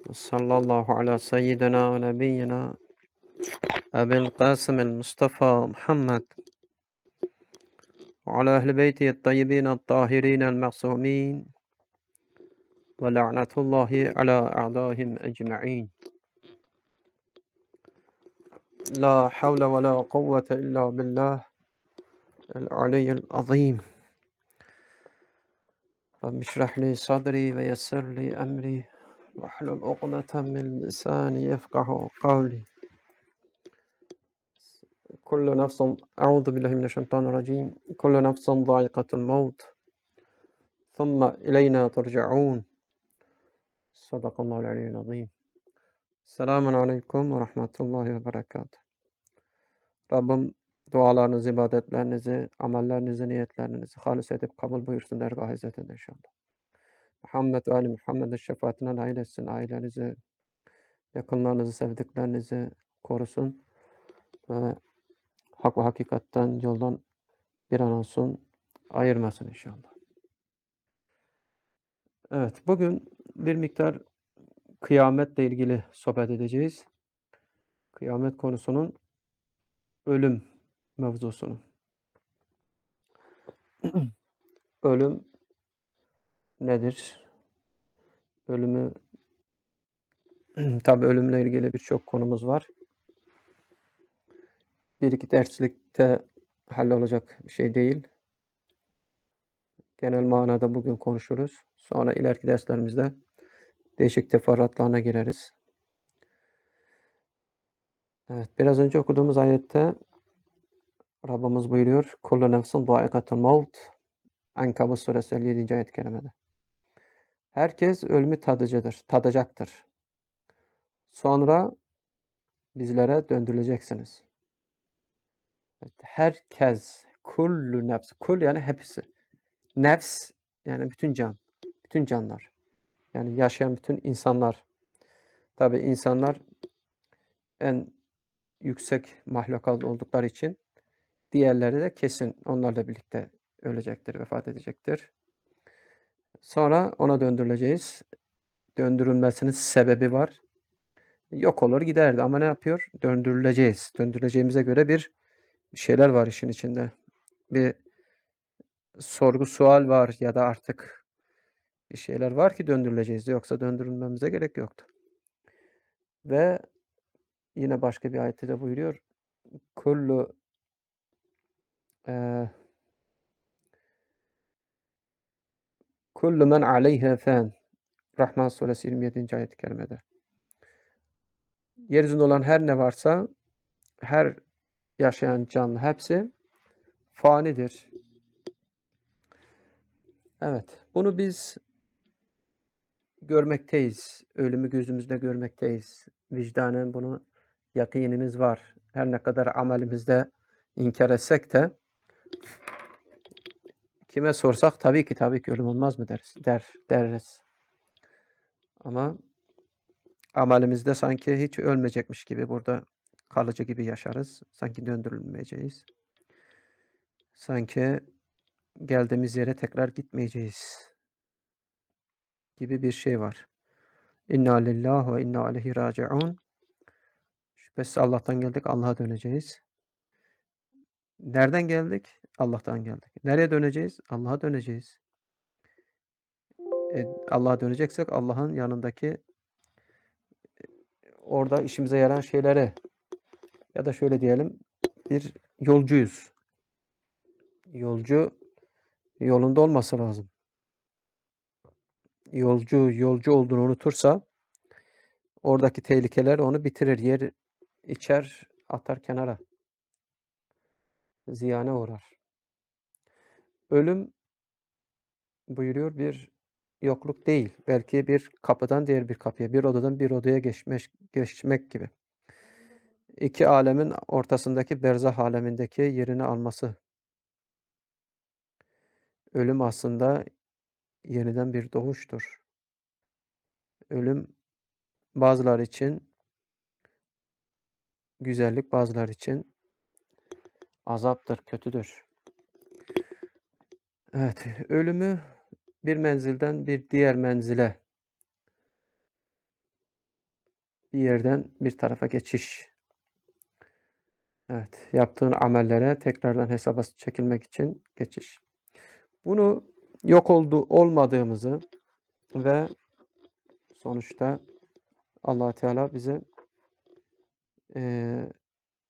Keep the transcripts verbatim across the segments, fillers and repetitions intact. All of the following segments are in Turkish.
صلى الله على سيدنا ونبينا أبي القاسم المصطفى محمد وعلى أهل بيته الطيبين الطاهرين المعصومين ولعنة الله على أعدائهم أجمعين. لا حول ولا قوة إلا بالله العلي العظيم. رب اشرح لي صدري ويسر لي أمري واحلل عقدة من لساني يفقه قولي. كل نفس أعوذ بالله من الشيطان الرجيم كل نفس ذائقة الموت ثم إلينا ترجعون. Sadakallahu aleyhi azim. Selamun aleyküm ve rahmetullahi ve berekatuhu. Rabbim dualarınızı, ibadetlerinizi, amellerinizi, niyetlerinizi halis edip kabul buyursun dergâh izzetinde inşallah. Muhammed ve Ali Muhammed'in şefaatine nail etsin. Ailenizi, yakınlarınızı, sevdiklerinizi korusun ve hak ve hakikatten yoldan bir an olsun ayırmasın inşallah. Evet, bugün bir miktar kıyametle ilgili sohbet edeceğiz. Kıyamet konusunun ölüm mevzusunu. Ölüm nedir? Ölümü tabii ölümle ilgili birçok konumuz var. Bir iki derslikte hallolacak bir şey değil. Genel manada bugün konuşuruz. Sonra ileriki derslerimizde değişik teferruatlarına gireriz. Evet, biraz önce okuduğumuz ayette Rabbimiz buyuruyor. Kullu nefsin zâikatul mevt. Ankabut suresi elli yedinci ayet-i kerimede. Herkes ölümü tadıcıdır, tadacaktır. Sonra bizlere döndürüleceksiniz. Evet, herkes, kullu nefs, kul yani hepsi. Nefs yani bütün can, bütün canlar. Yani yaşayan bütün insanlar. Tabii insanlar en yüksek mahlukat oldukları için diğerleri de kesin onlarla birlikte ölecektir, vefat edecektir. Sonra ona döndürüleceğiz. Döndürülmesinin sebebi var. Yok olur giderdi ama ne yapıyor? Döndürüleceğiz. Döndürüleceğimize göre bir şeyler var işin içinde. Bir sorgu sual var ya da artık bir şeyler var ki döndürüleceğiz. Yoksa döndürülmemize gerek yoktu. Ve yine başka bir ayette de buyuruyor. Kullu eee kullu men aleyha fan. Rahman suresi yirmi yedinci ayet-i kerimede. Yeryüzünde olan her ne varsa, her yaşayan canlı hepsi fanidir. Evet, bunu biz görmekteyiz. Ölümü gözümüzde görmekteyiz. Vicdanen bunu yakinimiz var. Her ne kadar amelimizde inkar etsek de kime sorsak tabii ki tabii ki ölüm olmaz mı deriz, der, deriz. Ama amelimizde sanki hiç ölmeyecekmiş gibi burada kalıcı gibi yaşarız. Sanki döndürülmeyeceğiz. Sanki geldiğimiz yere tekrar gitmeyeceğiz gibi bir şey var. İnna lillahi ve inna ileyhi raciun. Şüphesiz Allah'tan geldik, Allah'a döneceğiz. Nereden geldik? Allah'tan geldik. Nereye döneceğiz? Allah'a döneceğiz. E, Allah'a döneceksek Allah'ın yanındaki orada işimize yarayan şeylere ya da şöyle diyelim bir yolcuyuz. Yolcu yolunda olması lazım. Yolcu yolcu olduğunu unutursa oradaki tehlikeler onu bitirir, yer içer, atar kenara. Ziyana uğrar. Ölüm buyuruyor bir yokluk değil. Belki bir kapıdan diğer bir kapıya, bir odadan bir odaya geçmek, geçmek gibi. İki alemin ortasındaki berzah alemindeki yerini alması. Ölüm aslında yeniden bir doğuştur. Ölüm bazıları için güzellik, bazıları için azaptır, kötüdür. Evet, ölümü bir menzilden bir diğer menzile Bir yerden bir tarafa geçiş. Evet, yaptığın amellere tekrardan hesaba çekilmek için geçiş. Bunu yok oldu olmadığımızı ve sonuçta Allah Teala bize eee,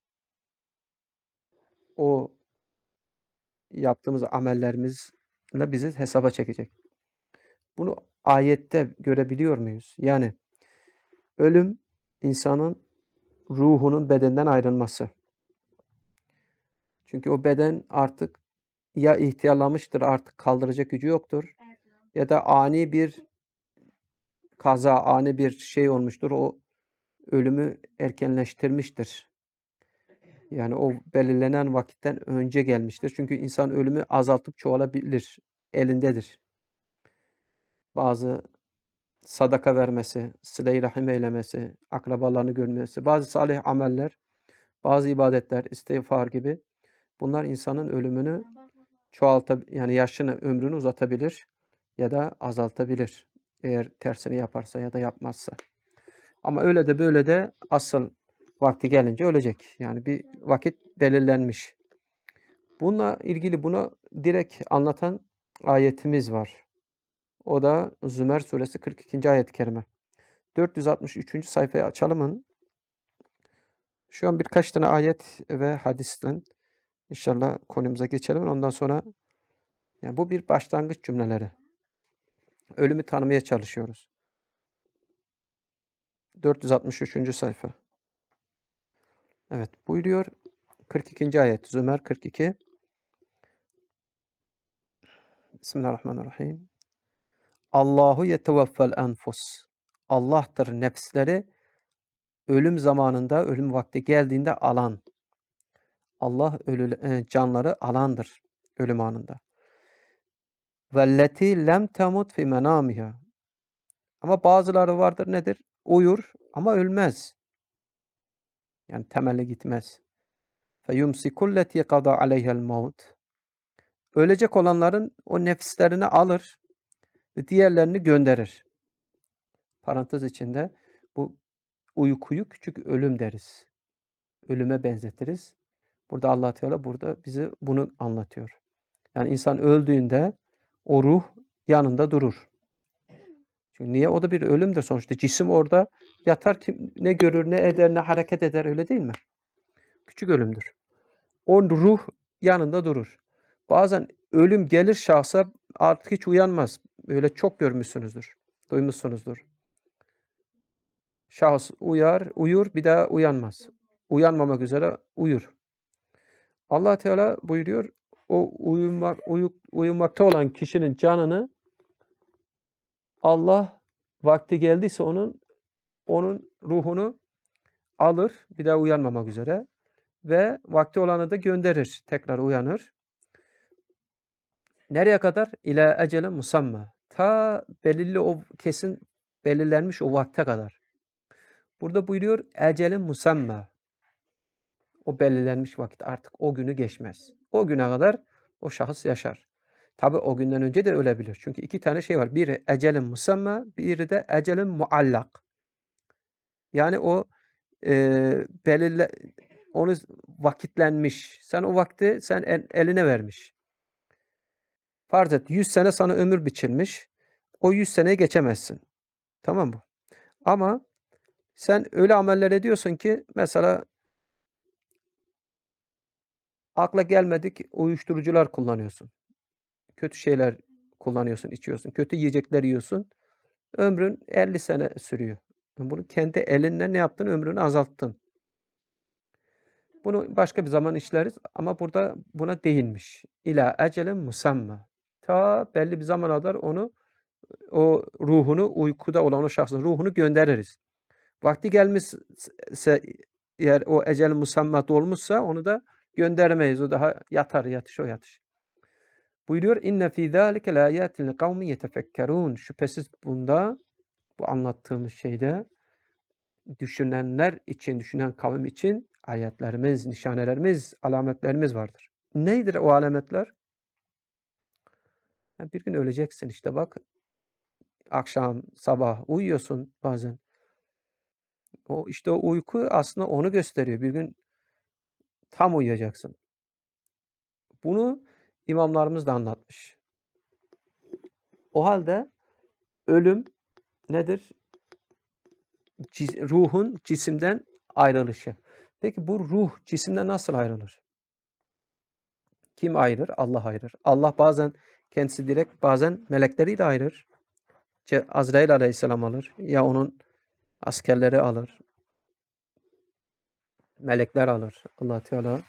o yaptığımız amellerimizle bizi hesaba çekecek. Bunu ayette görebiliyor muyuz? Yani ölüm insanın ruhunun bedenden ayrılması. Çünkü o beden artık ya ihtiyarlamıştır, artık kaldıracak gücü yoktur ya da ani bir kaza, ani bir şey olmuştur. O ölümü erkenleştirmiştir. Yani o belirlenen vakitten önce gelmiştir. Çünkü insan ölümü azaltıp çoğalabilir, elindedir. Bazı sadaka vermesi, sıla-i rahim eylemesi, akrabalarını görmesi, bazı salih ameller, bazı ibadetler, istiğfar gibi bunlar insanın ölümünü çoğaltabilir, yani yaşını, ömrünü uzatabilir ya da azaltabilir. Eğer tersini yaparsa ya da yapmazsa. Ama öyle de böyle de asıl vakti gelince ölecek. Yani bir vakit belirlenmiş. Bununla ilgili bunu direkt anlatan ayetimiz var. O da Zümer suresi kırk ikinci ayet-i kerime. dört yüz altmış üçüncü sayfayı açalım. Şu an birkaç tane ayet ve hadisten inşallah konumuza geçelim. Ondan sonra yani bu bir başlangıç cümleleri. Ölümü tanımaya çalışıyoruz. dört yüz altmış üçüncü sayfa. Evet, buyuruyor kırk ikinci ayet. Zümer kırk iki. Bismillahirrahmanirrahim. Allahu yetevaffel enfus. Allah'tır nefsleri ölüm zamanında, ölüm vakti geldiğinde alan. Allah ölü, e, canları alandır ölüm anında. Velleti lem temut fi menamiha. Ama bazıları vardır nedir? Uyur ama ölmez. Yani temelli gitmez. Fe yumsikulleti qada aleyhel maut. Ölecek olanların o nefislerini alır ve diğerlerini gönderir. Parantez içinde bu uykuyu küçük ölüm deriz. Ölüme benzetiriz. Burada Allah Teala burada bize bunu anlatıyor. Yani insan öldüğünde o ruh yanında durur. Çünkü niye? O da bir ölümdür sonuçta. Cisim orada yatar, kim ne görür, ne eder, ne hareket eder, öyle değil mi? Küçük ölümdür. O ruh yanında durur. Bazen ölüm gelir şahsa artık hiç uyanmaz. Öyle çok görmüşsünüzdür. Duymuşsunuzdur. Şahıs uyar, uyur, bir daha uyanmaz. Uyanmamak üzere uyur. Allah Teala buyuruyor, o uyumak, uyu, uyumakta olan kişinin canını Allah vakti geldiyse onun onun ruhunu alır, bir daha uyanmamak üzere ve vakti olanı da gönderir, tekrar uyanır. Nereye kadar? İlâ ecelen musamma. Ta belirli o kesin belirlenmiş o vakte kadar. Burada buyuruyor ecelin musamma. O belirlenmiş vakit artık o günü geçmez. O güne kadar o şahıs yaşar. Tabi o günden önce de ölebilir. Çünkü iki tane şey var. Biri ecelin musamma, biri de ecelin muallak. Yani o e, belirle onu vakitlenmiş. Sen o vakti sen el, eline vermiş. Farz et yüz sene sana ömür biçilmiş. O yüz seneyi geçemezsin. Tamam mı? Ama sen öyle ameller ediyorsun ki mesela akla gelmedik uyuşturucular kullanıyorsun. Kötü şeyler kullanıyorsun, içiyorsun. Kötü yiyecekler yiyorsun. Ömrün elli sene sürüyor. Bunu kendi elinle ne yaptın? Ömrünü azalttın. Bunu başka bir zaman işleriz ama burada buna değinmiş. İlâ ecelin musamma. Ta belli bir zamana kadar onu o ruhunu uykuda olan o şahsın ruhunu göndeririz. Vakti gelmişse eğer o ecel musammat olmuşsa onu da göndermeyiz. O daha yatar yatış o yatış. Buyuruyor inne fî zâlike lâyâtin liqavmin yetefekkerûn. Şüphesiz bunda bu anlattığımız şeyde düşünenler için, düşünen kavim için ayetlerimiz, nişanelerimiz, alametlerimiz vardır. Neydir o alametler? Ya bir gün öleceksin işte bak. Akşam, sabah uyuyorsun bazen. O, işte, o uyku aslında onu gösteriyor. Bir gün tam uyuyacaksın. Bunu imamlarımız da anlatmış. O hâlde ölüm nedir? Cis ruhun cisimden ayrılışı. Peki bu ruh cisimden nasıl ayrılır? Kim ayırır? Allah ayırır. Allah bazen kendisi direkt, bazen melekleriyle ayırır. Ce Azrail aleyhisselam alır ya onun askerleri alır. Melekler alır. Allah Teala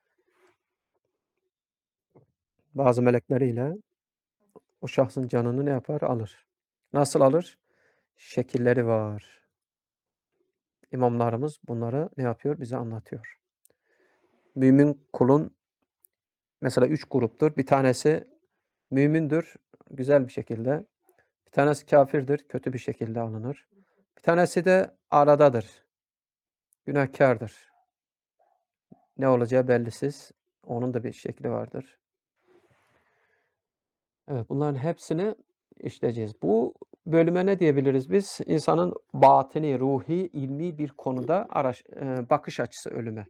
bazı melekleriyle o şahsın canını ne yapar? Alır. Nasıl alır? Şekilleri var. İmamlarımız bunları ne yapıyor? Bize anlatıyor. Mümin kulun mesela üç gruptur. Bir tanesi mümindir, güzel bir şekilde. Bir tanesi kâfirdir, kötü bir şekilde alınır. Bir tanesi de aradadır, günahkârdır. Ne olacağı bellisiz. Onun da bir şekli vardır. Evet, bunların hepsini işleyeceğiz. Bu bölüme ne diyebiliriz biz? İnsanın batini, ruhi, ilmi bir konuda araş eee, bakış açısı ölüme.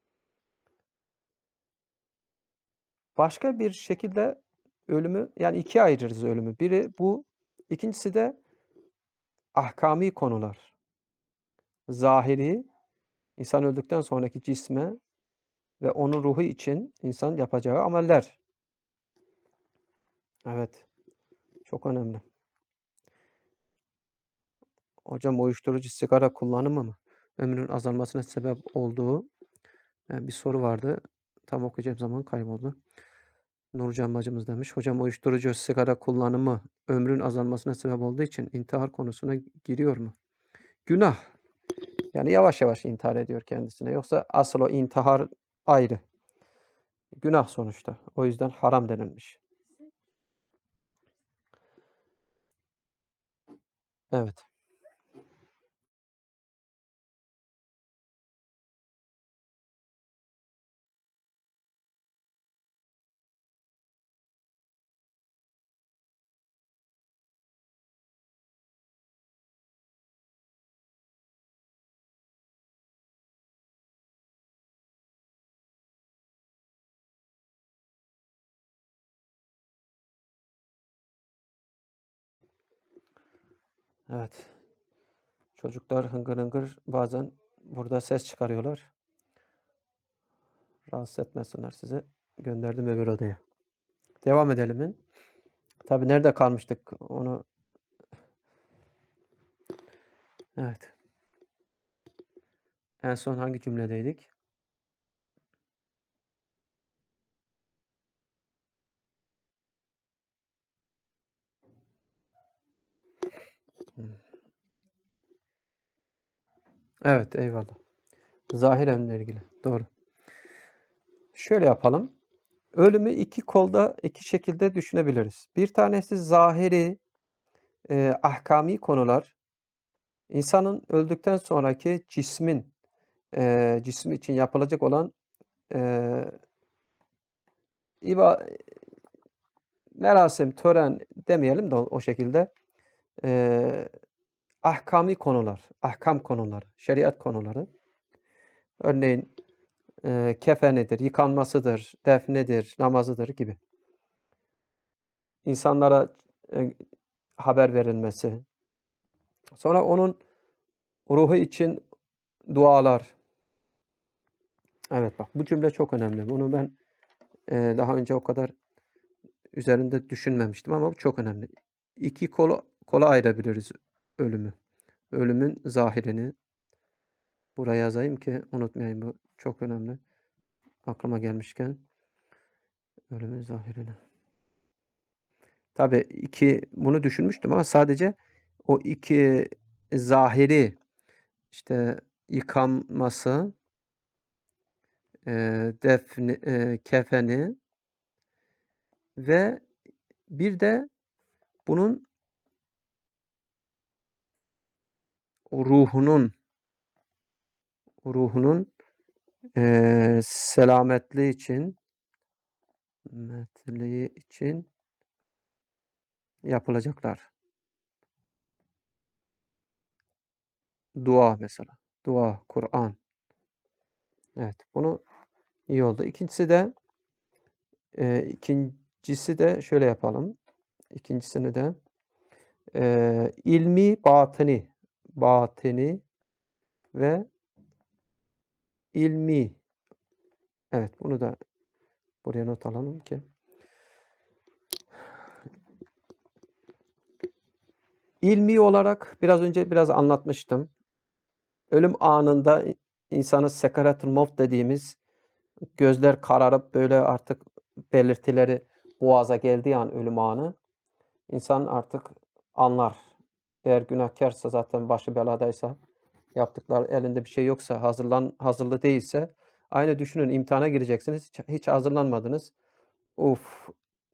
Başka bir şekilde ölümü, yani ikiye ayırırız ölümü. Biri bu, ikincisi de ahkâmî konular. Zahiri, insan öldükten sonraki cisme ve onun ruhu için insan yapacağı ameller. Evet, çok önemli. Hocam uyuşturucu, sigara kullanımı mı ömrün azalmasına sebep olduğu, eee, bir soru vardı. Tam okuyacağım zaman kayboldu. Nurcan bacımız demiş, hocam uyuşturucu, sigara kullanımı ömrün azalmasına sebep olduğu için intihar konusuna giriyor mu? Günah. Yani yavaş yavaş intihar ediyor kendisine. Yoksa asıl o intihar ayrı. Günah sonuçta. O yüzden haram denilmiş. Evet. Evet. Çocuklar hıngır hıngır bazen burada ses çıkarıyorlar. Rahatsız etmesinler sizi. Gönderdim öbür odaya. Devam edelim mi? Tabii nerede kalmıştık onu. Evet. En son hangi cümledeydik? Hımm. Evet, eyvallah. Zahirenle ilgili. Doğru. Şöyle yapalım. Ölümü iki kolda, iki şekilde düşünebiliriz. Bir tanesi zahiri, eee, ahkâmî konular. İnsanın öldükten sonraki cismin, eee, cismi için yapılacak olan, eee, iba merasim, tören demeyelim de o o şekilde, eee, ahkâmî konular, ahkam konuları, şeriat konuları. Örneğin, eee, kefenidir, yıkanmasıdır, defnidir, namazıdır gibi. İnsanlara, eee, haber verilmesi. Sonra onun ruhu için dualar. Evet, bak bu cümle çok önemli. Bunu ben, eee, daha önce o kadar üzerinde düşünmemiştim ama bu çok önemli. İki kola kola ayırabiliriz ölümü. Ölümün zahirini buraya yazayım ki unutmayayım, bu çok önemli. Aklıma gelmişken ölümün zahirini. Tabii iki bunu düşünmüştüm ama sadece o iki zahiri, işte, yıkanması, eee, defni eee, kefeni ve bir de bunun o ruhunun ruhunun, eee, selametliği için metliği için yapılacaklar. Dua mesela. Dua, Kur'an. Evet, bunu iyi oldu. İkincisi de eee, ikincisi de şöyle yapalım. İkincisini de eee, ilmi batini, batini ve ilmi. Evet, bunu da buraya not alalım ki. İlmi olarak biraz önce biraz anlatmıştım. Ölüm anında insanın sekaratul mevt dediğimiz gözler kararıp böyle artık belirtileri boğaza geldiği an ölüm anı insan artık anlar. Eğer günahkarsa zaten başı beladaysa yaptıkları elinde bir şey yoksa hazırlan hazırlı değilse aynı düşünün imtihana gireceksiniz. Hiç, hiç hazırlanmadınız. Uf.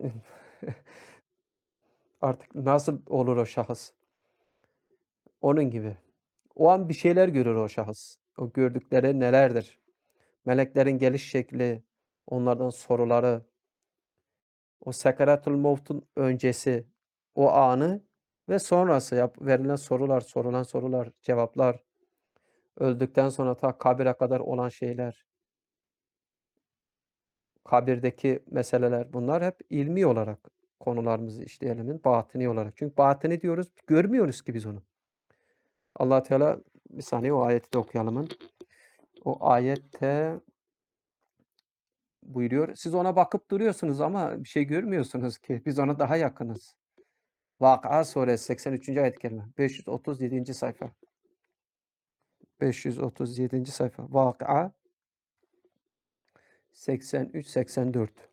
Artık nasıl olur o şahıs? Onun gibi. O an bir şeyler görür o şahıs. O gördükleri nelerdir? Meleklerin geliş şekli, onlardan soruları, o sekeratul mevt'un öncesi, o anı ve sonrası yap verilen sorular, sorulan sorular, cevaplar, öldükten sonra ta kabire kadar olan şeyler, kabirdeki meseleler bunlar hep ilmi olarak konularımızı işleyelim, batini olarak. Çünkü batini diyoruz, görmüyoruz ki biz onu. Allah Teala bir saniye o ayeti de okuyalım. O ayette buyuruyor. Siz ona bakıp duruyorsunuz ama bir şey görmüyorsunuz ki. Biz ona daha yakınız. Vakıa Suresi seksen üçüncü ayet-i kerime. beş yüz otuz yedinci sayfa. beş yüz otuz yedinci sayfa. Vakıa seksen üç seksen dört.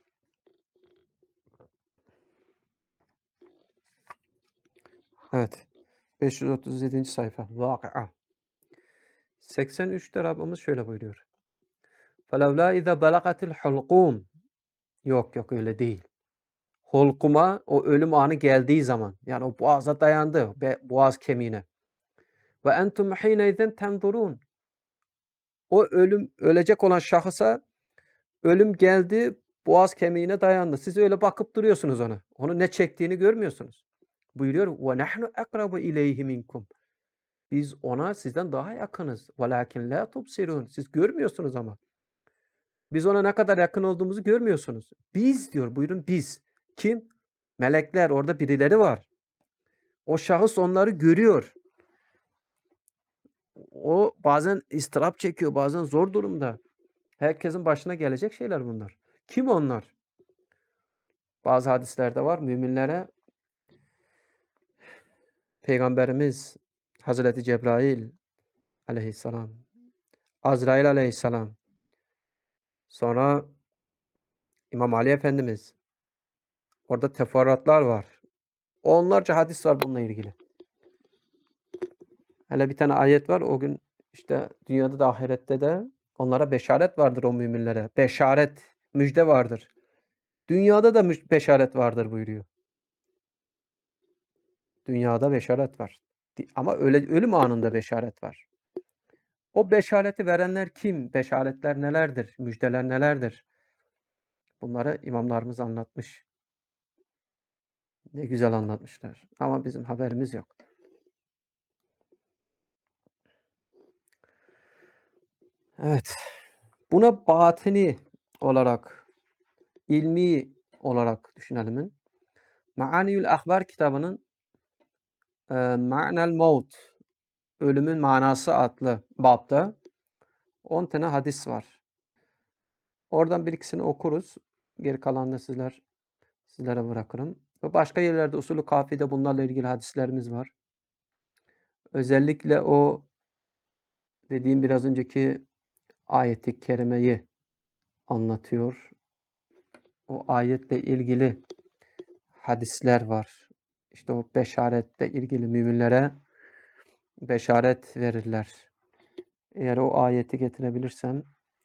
Evet. beş yüz otuz yedinci sayfa. Vakıa. seksen üçte Rabbimiz şöyle buyuruyor. فَلَوْلَا اِذَا بَلَغَتِ الْحُلْقُومِ Yok yok öyle değil. Hulkuma o ölüm anı geldiği zaman yani o boğaza dayandı. Boğaz kemiğine. Ve entum hineydin tenzurun. O ölüm ölecek olan şahısa ölüm geldi, boğaz kemiğine dayandı. Siz öyle bakıp duruyorsunuz ona. Onun ne çektiğini görmüyorsunuz. Buyuruyor ve nahnu akrabu ileyhi minkum. Biz ona sizden daha yakınız. Velakin la tubsirun. Siz görmüyorsunuz ama. Biz ona ne kadar yakın olduğumuzu görmüyorsunuz. Biz diyor, buyurun biz. Kim? Melekler, orada birileri var. O şahıs onları görüyor. O bazen ıstırap çekiyor, bazen zor durumda. Herkesin başına gelecek şeyler bunlar. Kim onlar? Bazı hadislerde var. Müminlere Peygamberimiz Hazreti Cebrail aleyhisselam, Azrail aleyhisselam, sonra İmam Ali Efendimiz. Orada teferruatlar var. Onlarca hadis var bununla ilgili. Hele bir tane ayet var. O gün işte dünyada da ahirette de onlara beşaret vardır o müminlere. Beşaret, müjde vardır. Dünyada da beşaret vardır buyuruyor. Dünyada beşaret var. Ama öyle, ölüm anında beşaret var. O beşareti verenler kim? Beşaretler nelerdir? Müjdeler nelerdir? Bunları imamlarımız anlatmış. Ne güzel anlatmışlar. Ama bizim haberimiz yok. Evet. Buna batini olarak, ilmi olarak düşünelim. Maaniyül Ahbar kitabının e, Ma'nel Maut, ölümün manası adlı babda on tane hadis var. Oradan bir ikisini okuruz. Geri kalanını sizler sizlere bırakırım. Ve başka yerlerde usulü kafide bunlarla ilgili hadislerimiz var. Özellikle o dediğim biraz önceki ayet-i kerimeyi anlatıyor. O ayetle ilgili hadisler var. İşte o beşaretle ilgili müminlere beşaret verirler. Eğer o ayeti getirebilirsem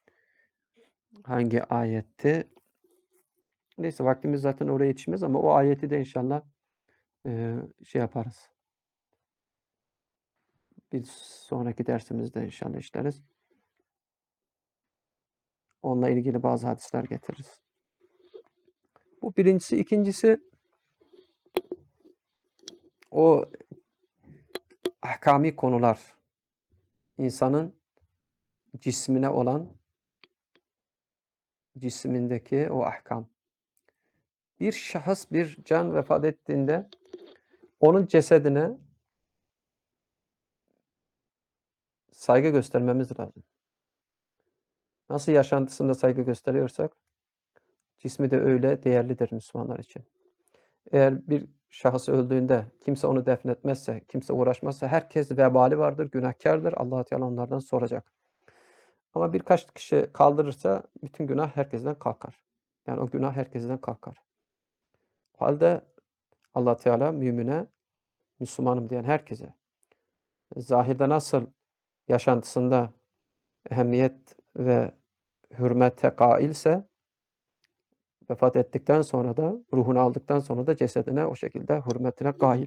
hangi ayetti? Neyse vaktimiz zaten oraya yetişmez ama o ayeti de inşallah e, şey yaparız. Bir sonraki dersimizde inşallah işleriz. Onunla ilgili bazı hadisler getiririz. Bu birincisi. İkincisi o ahkami konular. insanın cismine olan cismindeki o ahkam. Bir şahıs, bir can vefat ettiğinde onun cesedine saygı göstermemiz lazım. Nasıl yaşantısında saygı gösteriyorsak cismi de öyle değerlidir Müslümanlar için. Eğer bir şahıs öldüğünde kimse onu defnetmezse, kimse uğraşmazsa herkes vebali vardır, günahkardır. Allah Teala onlardan soracak. Ama birkaç kişi kaldırırsa bütün günah herkesten kalkar. Yani o günah herkesten kalkar. O halde Allah Teala mümine, Müslümanım diyen herkese zahirde nasıl yaşantısında ehemmiyet ve hürmete kailse vefat ettikten sonra da ruhunu aldıktan sonra da cesedine o şekilde hürmetine kail.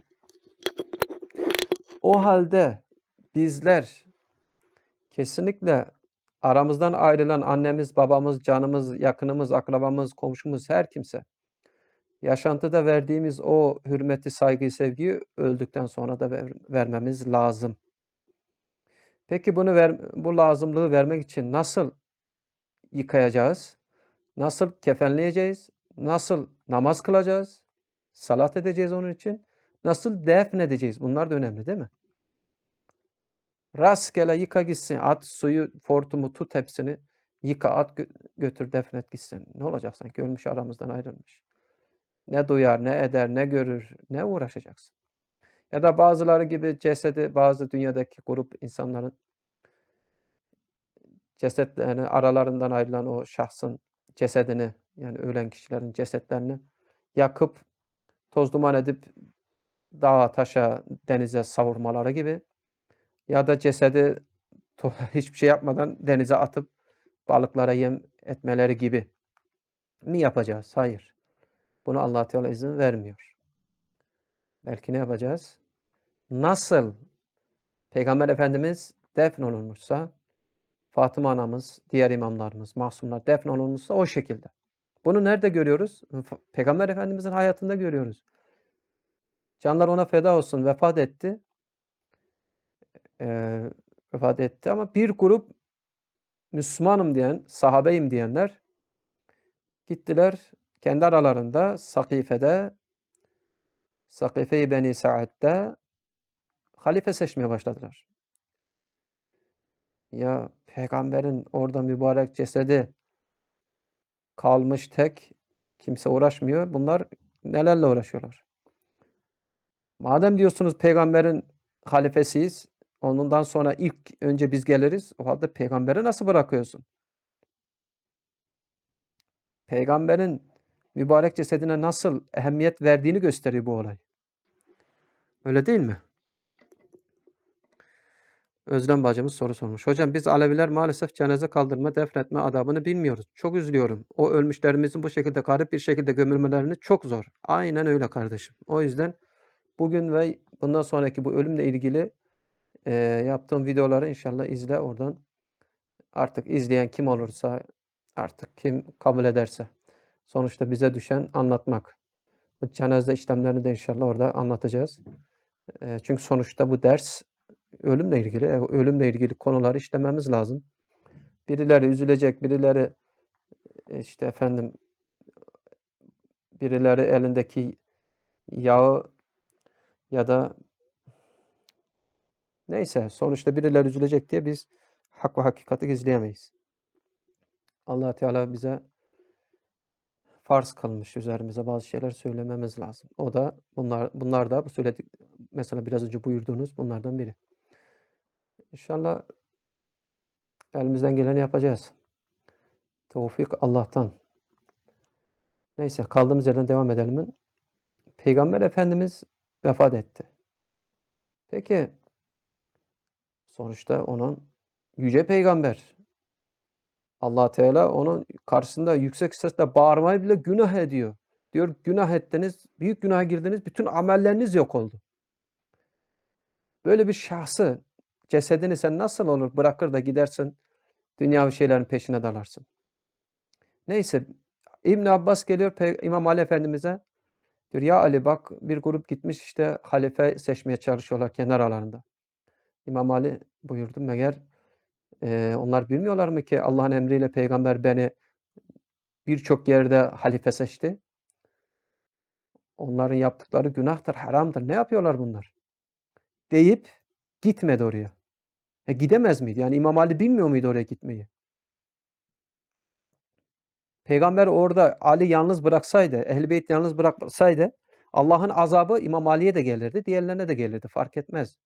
O halde bizler kesinlikle aramızdan ayrılan annemiz, babamız, canımız, yakınımız, akrabamız, komşumuz her kimse yaşantıda verdiğimiz o hürmeti, saygıyı, sevgiyi öldükten sonra da ver, vermemiz lazım. Peki bunu ver, bu lazımlığı vermek için nasıl yıkayacağız? Nasıl kefenleyeceğiz? Nasıl namaz kılacağız? Salat edeceğiz onun için? Nasıl defnedeceğiz? Bunlar da önemli değil mi? Rastgele yıka gitsin. At suyu, fortumu tut hepsini. Yıka at götür defnet gitsin. Ne olacak sanki? Ölmüş aramızdan ayrılmış. Ne duyar, ne eder, ne görür, ne uğraşacaksın? Ya da bazıları gibi cesedi, bazı dünyadaki grup insanların cesetlerini, aralarından ayrılan o şahsın cesedini, yani ölen kişilerin cesetlerini yakıp, toz duman edip dağa, taşa, denize savurmaları gibi ya da cesedi hiçbir şey yapmadan denize atıp balıklara yem etmeleri gibi mi yapacağız? Hayır. Bunu Allah Teala izin vermiyor. Belki ne yapacağız? Nasıl Peygamber Efendimiz defnolunmuşsa, Fatıma anamız, diğer imamlarımız, masumlar defnolunmuşsa o şekilde. Bunu nerede görüyoruz? Peygamber Efendimizin hayatında görüyoruz. Canlar ona feda olsun, vefat etti. Ee, vefat etti ama bir grup Müslümanım diyen, sahabeyim diyenler gittiler kendi aralarında Sakife'de, Sakife-i Beni Sa'd'de halife seçmeye başladılar. Ya peygamberin orada mübarek cesedi kalmış tek, kimse uğraşmıyor. Bunlar nelerle uğraşıyorlar? Madem diyorsunuz peygamberin halifesiyiz, ondan sonra ilk önce biz geliriz. O halde peygamberi nasıl bırakıyorsun? Peygamberin mübarek cesedine nasıl ehemmiyet verdiğini gösteriyor bu olay. Öyle değil mi? Özlem bacımız soru sormuş. Hocam biz Aleviler maalesef cenaze kaldırma, defnetme adabını bilmiyoruz. Çok üzülüyorum. O ölmüşlerimizin bu şekilde garip bir şekilde gömülmelerini çok zor. Aynen öyle kardeşim. O yüzden bugün ve bundan sonraki bu ölümle ilgili e, yaptığım videoları inşallah izle oradan. Artık izleyen kim olursa, artık kim kabul ederse. Sonuçta bize düşen anlatmak. Bu cenaze işlemlerini de inşallah orada anlatacağız. E, çünkü sonuçta bu ders ölümle ilgili, ölümle ilgili konuları işlememiz lazım. Birileri üzülecek, birileri işte efendim birileri elindeki yağı ya da neyse sonuçta birileri üzülecek diye biz hak ve hakikati gizleyemeyiz. Allah Teala bize farz kılmış üzerimize bazı şeyler söylememiz lazım. O da bunlar bunlar da bu söyledik mesela biraz önce buyurduğunuz bunlardan biri. İnşallah elimizden geleni yapacağız. Tevfik Allah'tan. Neyse kaldığımız yerden devam edelim. Peygamber Efendimiz vefat etti. Peki sonuçta onun yüce peygamber. Allah Teala onun karşısında yüksek sesle bağırmayı bile günah ediyor. Diyor günah ettiniz, büyük günaha girdiniz, bütün amelleriniz yok oldu. Böyle bir şahsı, cesedini sen nasıl olur bırakır da gidersin, dünyavi şeylerin peşine dalarsın. Neyse, İbn Abbas geliyor İmam Ali Efendimiz'e, diyor ya Ali bak bir grup gitmiş işte halife seçmeye çalışıyorlar kenar aralarında. İmam Ali buyurdu. Meğer e, onlar bilmiyorlar mı ki Allah'ın emriyle peygamber beni birçok yerde halife seçti? Onların yaptıkları günahtır, haramdır. Ne yapıyorlar bunlar? Deyip gitmedi oraya. E gidemez miydi? Yani İmam Ali bilmiyor muydu oraya gitmeyi? Peygamber orada Ali yalnız bıraksaydı, Ehl-i Beyt yalnız bıraksaydı Allah'ın azabı İmam Ali'ye de gelirdi, diğerlerine de gelirdi. Fark etmez.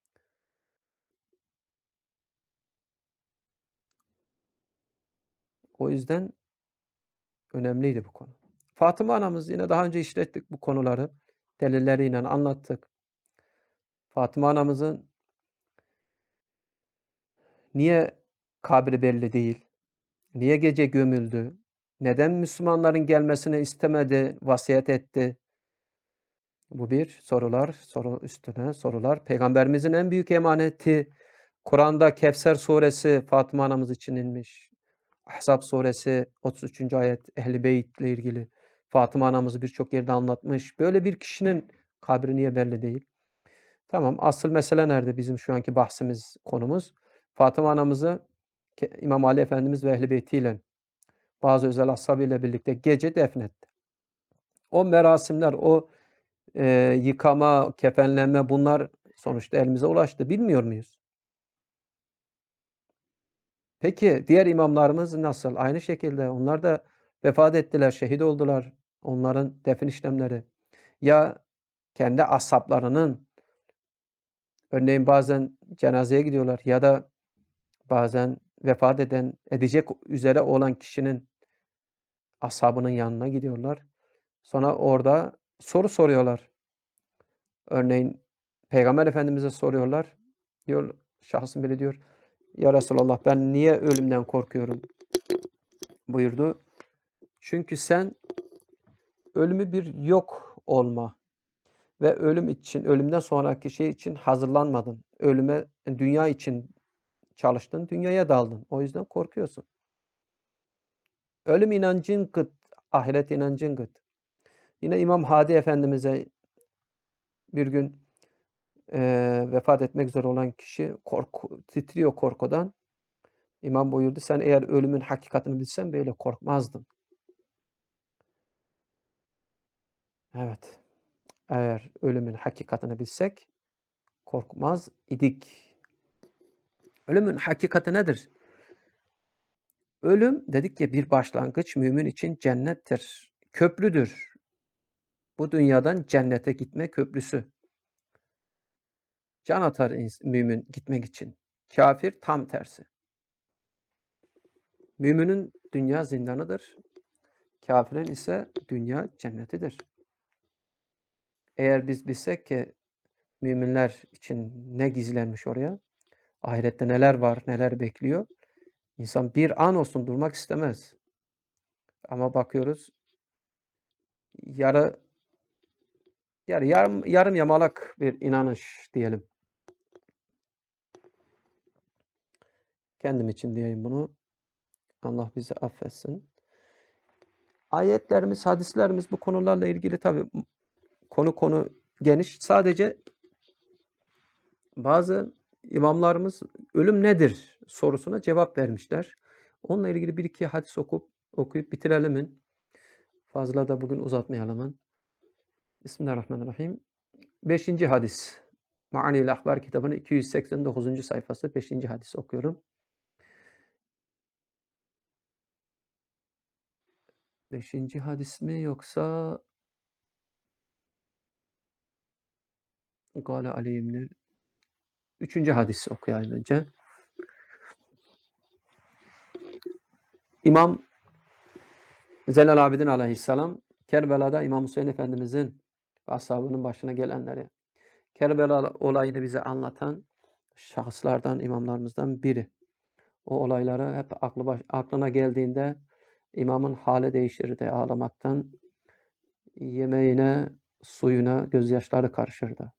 O yüzden önemliydi bu konu. Fatıma anamız, yine daha önce işlettik bu konuları. Delilleriyle anlattık. Fatıma anamızın niye kabri belli değil? Niye gece gömüldü? Neden Müslümanların gelmesini istemedi, vasiyet etti? Bu bir sorular, soru üstüne sorular. Peygamberimizin en büyük emaneti, Kur'an'da Kevser suresi Fatıma anamız için inmiş. Ahzab suresi otuz üçüncü ayet Ehl-i Beyt ile ilgili. Fatıma anamızı birçok yerde anlatmış. Böyle bir kişinin kabri niye belli değil? Tamam, asıl mesele nerede bizim şu anki bahsimiz, konumuz? Fatıma anamızı İmam Ali Efendimiz ve Ehl-i Beyt ile bazı özel ashabıyla birlikte gece defnetti. O merasimler, o e, yıkama, kefenlenme, bunlar sonuçta elimize ulaştı. Bilmiyor muyuz? Peki diğer imamlarımız nasıl? Aynı şekilde onlar da vefat ettiler, şehit oldular. Onların defin işlemleri. Ya kendi ashablarının, örneğin bazen cenazeye gidiyorlar ya da bazen vefat eden, edecek üzere olan kişinin ashabının yanına gidiyorlar. Sonra orada soru soruyorlar. Örneğin Peygamber Efendimiz'e soruyorlar. Diyor, şahsın biri diyor, ya Resulallah ben niye ölümden korkuyorum? Buyurdu. Çünkü sen ölümü bir yok olma ve ölüm için, ölümden sonraki şey için hazırlanmadın. Ölüme, dünya için çalıştın, dünyaya daldın. O yüzden korkuyorsun. Ölüm inancın gıt, ahiret inancın gıt. Yine İmam Hadi Efendimiz'e bir gün e, vefat etmek üzere olan kişi korku, titriyor korkudan. İmam buyurdu, sen eğer ölümün hakikatini bilsen böyle korkmazdın. Evet, eğer ölümün hakikatini bilsek korkmaz idik. Ölümün hakikati nedir? Ölüm dedik ya, bir başlangıç, mümin için cennettir. Köprüdür. Bu dünyadan cennete gitme köprüsü. Can atar mümin gitmek için. Kafir tam tersi. Müminin dünya zindanıdır. Kafirin ise dünya cennetidir. Eğer biz bilsek ki müminler için ne gizlenmiş oraya, ahirette neler var, neler bekliyor, İnsan bir an olsun durmak istemez. Ama bakıyoruz yarı yarı yarım, yarım yamalak bir inanış diyelim. Kendim için diyeyim bunu. Allah bizi affetsin. Ayetlerimiz, hadislerimiz bu konularla ilgili tabii konu konu geniş. Sadece bazı imamlarımız ölüm nedir sorusuna cevap vermişler. Onunla ilgili bir iki hadis okup okuyup bitirelim. Fazla da bugün uzatmayalım. Bismillahirrahmanirrahim. Beşinci hadis. Ma'anil Ahbar kitabının iki yüz seksen dokuzuncu sayfası, beşinci hadis okuyorum. Beşinci hadis mi yoksa Gâle Ali İbni? Üçüncü hadis okuyayım önce. İmam Zeynel Abidin aleyhisselam Kerbela'da İmam Hüseyin Efendimizin ve ashabının başına gelenleri, Kerbela olayını bize anlatan şahıslardan, imamlarımızdan biri. O olayları hep aklı baş, aklına geldiğinde imamın hali değişirdi ağlamaktan. Yemeğine, suyuna gözyaşları karışırdı.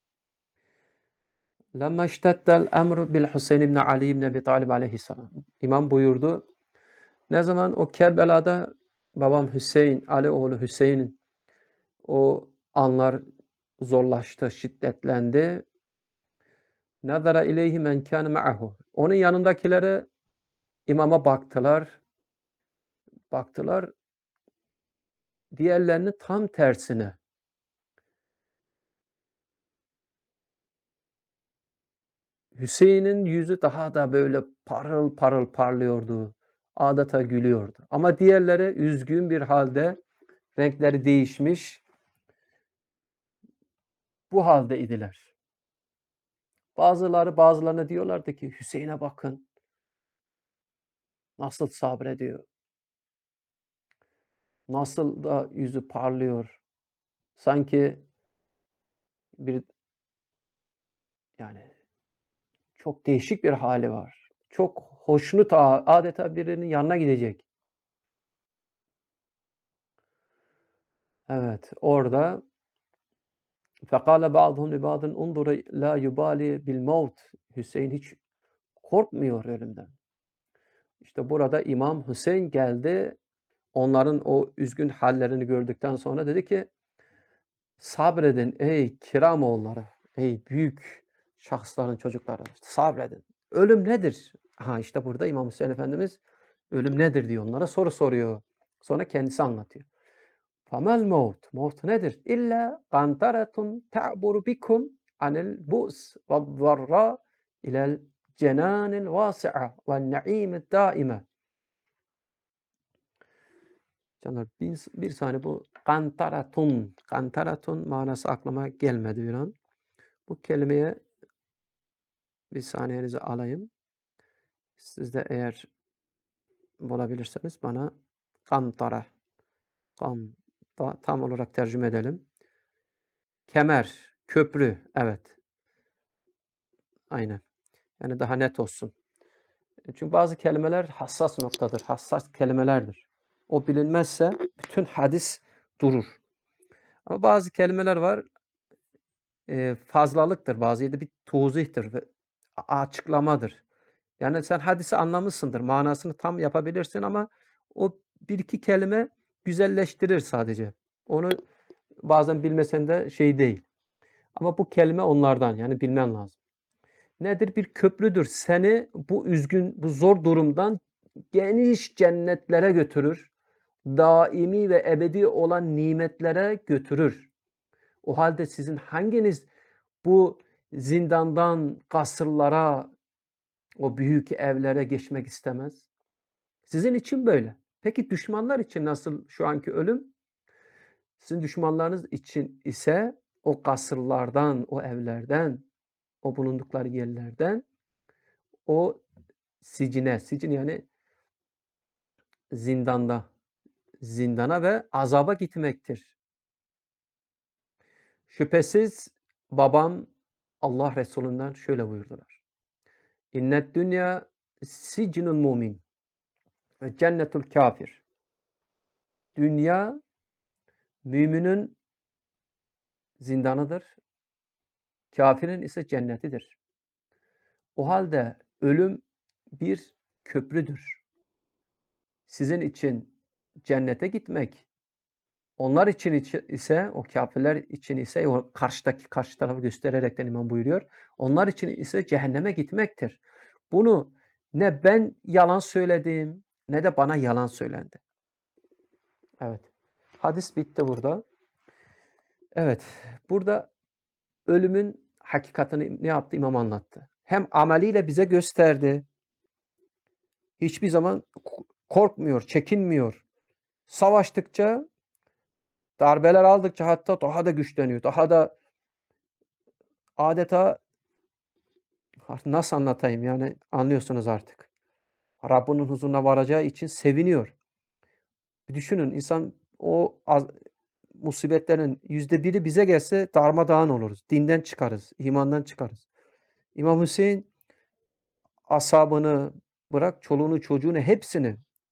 Lemma işteddel emru bil Hüseyin ibn Ali ibn Ebi Talib aleyhisselam. İmam buyurdu. Ne zaman o Kerbela'da babam Hüseyin, Ali oğlu Hüseyin'in o anlar zorlaştı, şiddetlendi. Nazara ileyhi men kâne ma'ahu. Onun yanındakilere imama baktılar. Baktılar. Diğerlerinin tam tersine. Hüseyin'in yüzü daha da böyle parıl parıl parlıyordu. Adeta gülüyordu. Ama diğerleri üzgün bir halde, renkleri değişmiş, bu halde idiler. Bazıları bazılarına diyorlardı ki Hüseyin'e bakın. Nasıl sabrediyor. Nasıl da yüzü parlıyor. Sanki bir yani çok değişik bir hali var. Çok hoşnut, adeta birinin yanına gidecek. Evet, orada فَقَالَ بَعْضُهُمْ لِبَعْضٍ اُنْظُرَ لَا يُبَالِي بِالْمَوْتِ Hüseyin hiç korkmuyor ölümden. İşte burada İmam Hüseyin geldi. Onların o üzgün hallerini gördükten sonra dedi ki sabredin ey Kiramoğulları, ey büyük şahısların çocukları, sabredin. Ölüm nedir? Ha işte burada İmam Hüseyin Efendimiz ölüm nedir diyor onlara, soru soruyor. Sonra kendisi anlatıyor. Famel mevt. Mevt nedir? İlla kantaretun ta'buru bikum anil bu's ve zarra ilel cenanil vasi'a ve naimid daime. Canlar bir, bir saniye bu kantaratun. Kantaratun manası aklıma gelmedi bir an. Bu kelimeye bir saniyenizi alayım. Siz de eğer bulabilirseniz bana kantara. Kam, tam olarak tercüme edelim. Kemer, köprü. Evet. Aynen. Yani daha net olsun. Çünkü bazı kelimeler hassas noktadır. Hassas kelimelerdir. O bilinmezse bütün hadis durur. Ama bazı kelimeler var. E, fazlalıktır. Bazı yerde bir tuzihtir ve açıklamadır. Yani sen hadisi anlamışsındır. Manasını tam yapabilirsin ama o bir iki kelime güzelleştirir sadece. Onu bazen bilmesen de şey değil. Ama bu kelime onlardan. Yani bilmen lazım. Nedir? Bir köprüdür. Seni bu üzgün, bu zor durumdan geniş cennetlere götürür. Daimi ve ebedi olan nimetlere götürür. O halde sizin hanginiz bu zindandan kasırlara, o büyük evlere geçmek istemez? Sizin için böyle. Peki düşmanlar için nasıl şu anki ölüm? Sizin düşmanlarınız için ise o kasırlardan, o evlerden, o bulundukları yerlerden, o sicine, sicin yani zindanda, zindana ve azaba gitmektir. Şüphesiz babam Allah Resulü'nden şöyle buyurdular. İnnet dünya sicnul mumin ve cennetul kafir. Dünya müminin zindanıdır. Kafirin ise cennetidir. O halde ölüm bir köprüdür. Sizin için cennete gitmek, onlar için ise, o kafirler için ise, o karşıdaki karşı tarafı göstererekten imam buyuruyor. Onlar için ise cehenneme gitmektir. Bunu ne ben yalan söyledim, ne de bana yalan söylendi. Evet. Hadis bitti burada. Evet. Burada ölümün hakikatini ne yaptı? İmam anlattı. Hem ameliyle bize gösterdi. Hiçbir zaman korkmuyor, çekinmiyor. Savaştıkça, darbeler aldıkça hatta daha da güçleniyor. Daha da adeta nasıl anlatayım yani anlıyorsunuz artık. Rabbinin huzuruna varacağı için seviniyor. Bir düşünün insan o az, musibetlerin yüzde biri bize gelse darmadağın oluruz. Dinden çıkarız, imandan çıkarız. İmam Hüseyin ashabını bırak çoluğunu çocuğunu hepsini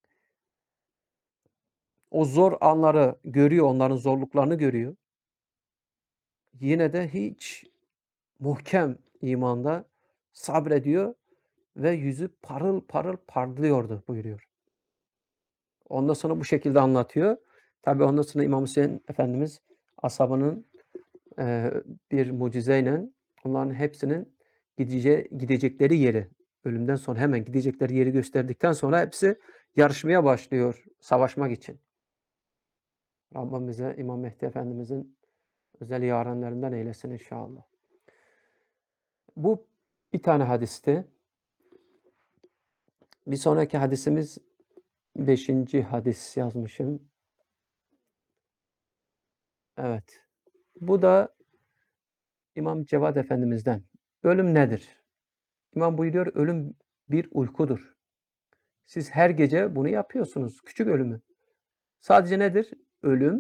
o zor anları görüyor, onların zorluklarını görüyor. Yine de hiç muhkem imanda sabrediyor ve yüzü parıl parıl parlıyordu buyuruyor. Ondan sonra bu şekilde anlatıyor. Tabi ondan sonra İmam Hüseyin Efendimiz ashabının e, bir mucizeyle onların hepsinin gidece gidecekleri yeri, ölümden sonra hemen gidecekleri yeri gösterdikten sonra hepsi yarışmaya başlıyor savaşmak için. Rabbim bize İmam Mehdi Efendimizin özel yarenlerinden eylesin inşallah. Bu bir tane hadisti. Bir sonraki hadisimiz beşinci hadis yazmışım. Evet. Bu da İmam Cevad Efendimiz'den. Ölüm nedir? İmam buyuruyor, ölüm bir uykudur. Siz her gece bunu yapıyorsunuz. Küçük ölümü. Sadece nedir? Ölüm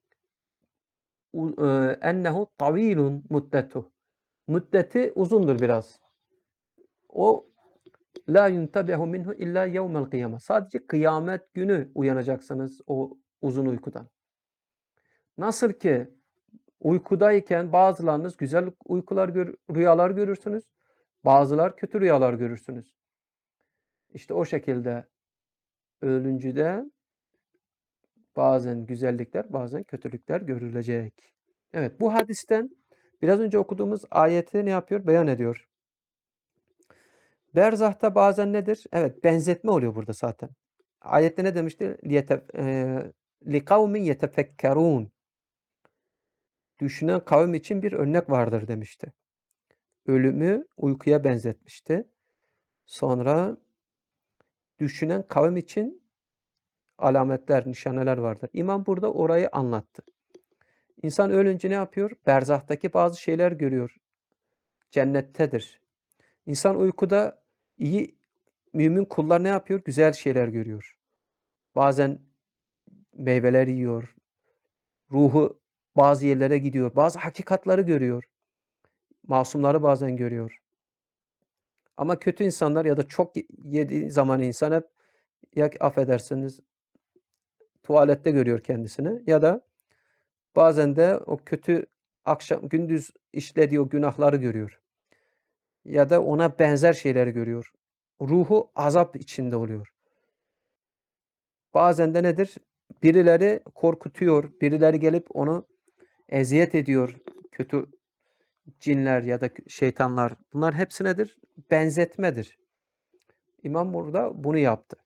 ennehu tavilun muddetu. Müddeti uzundur biraz. O la yuntabehu minhu illa yevmel kıyame. Sadece kıyamet günü uyanacaksınız o uzun uykudan. Nasıl ki uykudayken bazılarınız güzel uykular, gör, rüyalar görürsünüz. Bazılar kötü rüyalar görürsünüz. İşte o şekilde ölüncüde bazen güzellikler, bazen kötülükler görülecek. Evet, bu hadisten biraz önce okuduğumuz ayeti ne yapıyor? Beyan ediyor. Berzah'ta bazen nedir? Evet, benzetme oluyor burada zaten. Ayette ne demişti? لِقَوْمٍ يَتَفَكَّرُونَ Düşünen kavim için bir örnek vardır demişti. Ölümü uykuya benzetmişti. Sonra düşünen kavim için alametler, nişaneler vardır. İmam burada orayı anlattı. İnsan ölünce ne yapıyor? Berzahtaki bazı şeyler görüyor. Cennettedir. İnsan uykuda iyi mümin kullar ne yapıyor? Güzel şeyler görüyor. Bazen meyveler yiyor. Ruhu bazı yerlere gidiyor. Bazı hakikatları görüyor. Masumları bazen görüyor. Ama kötü insanlar ya da çok yediği zaman insan hep ya affedersiniz tuvalette görüyor kendisini ya da bazen de o kötü akşam gündüz işlediği o günahları görüyor. Ya da ona benzer şeyleri görüyor. Ruhu azap içinde oluyor. Bazen de nedir? Birileri korkutuyor, birileri gelip onu eziyet ediyor. Kötü cinler ya da şeytanlar. Bunlar hepsi nedir? Benzetmedir. İmam burada bunu yaptı.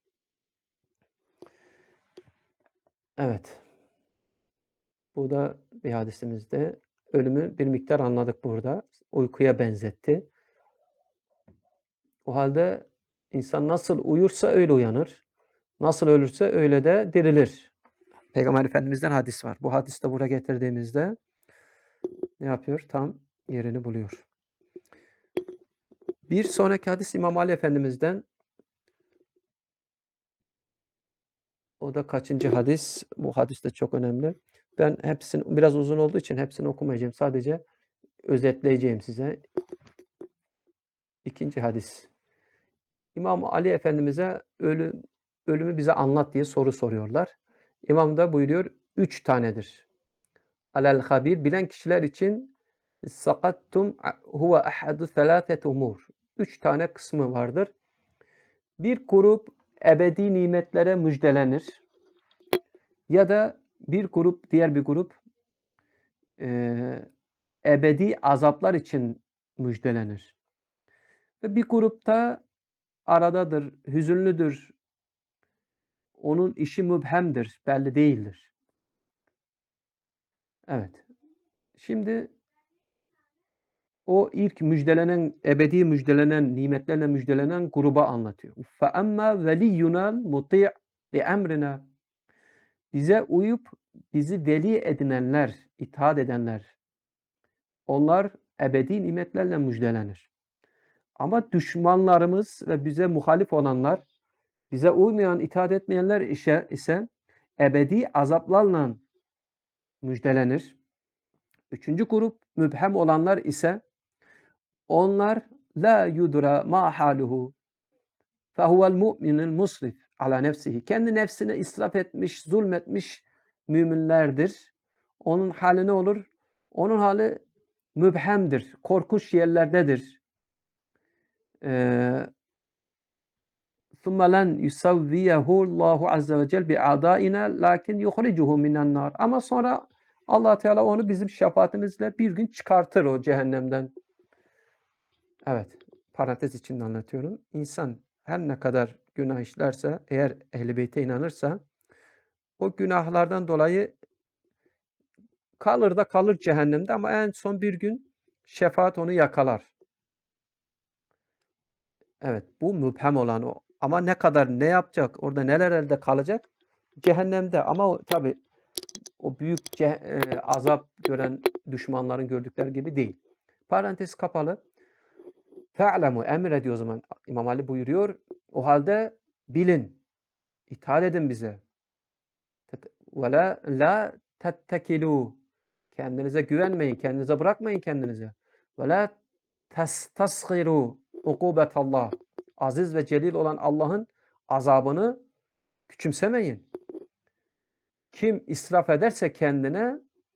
Evet. Bu da bir hadisimizde. Ölümü bir miktar anladık burada. Uykuya benzetti. O halde insan nasıl uyursa öyle uyanır. Nasıl ölürse öyle de dirilir. Peygamber Efendimiz'den hadis var. Bu hadisi de buraya getirdiğimizde ne yapıyor? Tam yerini buluyor. Bir sonraki hadis İmam Ali Efendimiz'den. O da kaçıncı hadis? Bu hadis de çok önemli. Ben hepsini biraz uzun olduğu için hepsini okumayacağım. Sadece özetleyeceğim size. İkinci hadis. İmam Ali Efendimiz'e ölüm, ölümü bize anlat diye soru soruyorlar. İmam da buyuruyor üç tanedir. Alel habir bilen kişiler için sakattum huve ahadu thalâthet umur. Üç tane kısmı vardır. Bir grup ebedi nimetlere müjdelenir. Ya da bir grup, diğer bir grup e, ebedi azaplar için müjdelenir. Ve bir grupta aradadır, hüzünlüdür. Onun işi mübhemdir, belli değildir. Evet. Şimdi o ilk müjdelenen, ebedi müjdelenen, nimetlerle müjdelenen gruba anlatıyor. فَأَمَّا وَلِيُّنَا الْمُطِيعِ لِأَمْرِنَا Bize uyup bizi veli edinenler, itaat edenler, onlar ebedi nimetlerle müjdelenir. Ama düşmanlarımız ve bize muhalif olanlar, bize uymayan, itaat etmeyenler ise, ise ebedi azaplarla müjdelenir. Üçüncü grup mübhem olanlar ise onlar la yudra ma haluhu fehuvel mu'minul musrif ala nefsihi. Kendi nefsine israf etmiş, zulmetmiş müminlerdir. Onun hali ne olur? Onun hali mübhemdir. Korkunç yerlerdedir. ثُمَّ لَنْ يُسَوِّيَهُ اللّٰهُ عَزَّ وَجَلْ بِعَدَائِنَا لَكِنْ يُخْرِجُهُ مِنَ النَّارِ Ama sonra Allah Teala onu bizim şefaatimizle bir gün çıkartır o cehennemden. Evet, parantez içinde anlatıyorum. İnsan her ne kadar günah işlerse, eğer Ehl-i Beyt'e inanırsa o günahlardan dolayı kalır da kalır cehennemde ama en son bir gün şefaat onu yakalar. Evet, bu müphem olan o. Ama ne kadar ne yapacak, orada neler elde kalacak? Cehennemde. Ama o, tabii o büyük ce- e, azap gören düşmanların gördükleri gibi değil. Parantez kapalı. Fe'lemu emrediyor o zaman. İmam Ali buyuruyor. O halde bilin, itaat edin bize. Ve la, la tettekilû. Kendinize güvenmeyin, kendinize bırakmayın kendinize. Ve la testasgirû ukubetallah. Aziz ve celil olan Allah'ın azabını küçümsemeyin. Kim israf ederse kendine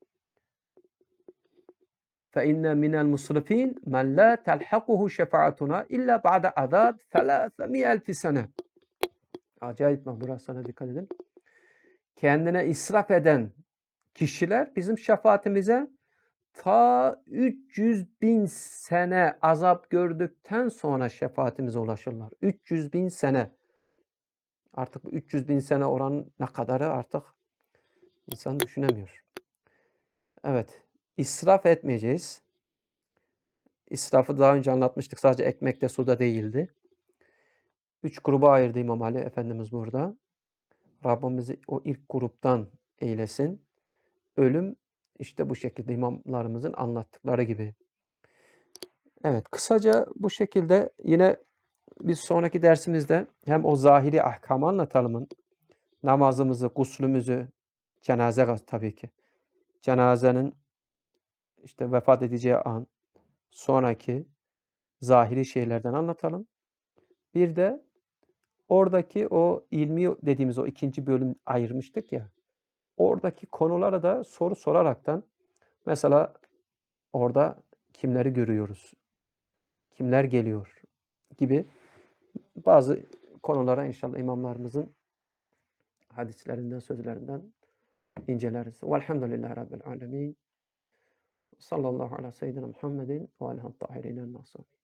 فَاِنَّ مِنَ الْمُسْرِف۪ينَ مَنْ لَا تَلْحَقُهُ شَفَاعَتُنَا اِلَّا بَعْدَ عَذَابِ ثَلَاثَمِيَ elfi sene. Acayip mi? Burası sana dikkat edin. Kendine israf eden kişiler bizim şefaatimize ta üç yüz bin sene azap gördükten sonra şefaatimize ulaşırlar. üç yüz bin sene. Artık bu üç yüz bin sene oranın ne kadarı artık insan düşünemiyor. Evet. İsraf etmeyeceğiz. İsrafı daha önce anlatmıştık. Sadece ekmekte, suda değildi. Üç gruba ayırdı İmam Ali Efendimiz burada. Rabbimizi o ilk gruptan eylesin. Ölüm işte bu şekilde imamlarımızın anlattıkları gibi. Evet, kısaca bu şekilde yine bir sonraki dersimizde hem o zahiri ahkamı anlatalım. Namazımızı, guslümüzü, cenaze tabii ki. Cenazenin işte vefat edeceği an, sonraki zahiri şeylerden anlatalım. Bir de oradaki o ilmi dediğimiz o ikinci bölüm ayırmıştık ya. Oradaki konulara da soru soraraktan mesela orada kimleri görüyoruz? Kimler geliyor? Gibi bazı konulara inşallah imamlarımızın hadislerinden, sözlerinden inceleriz. Velhamdülillahi Rabbil alemin. Sallallahu ala seyyidina Muhammedin ve alihi tahirin nasıl.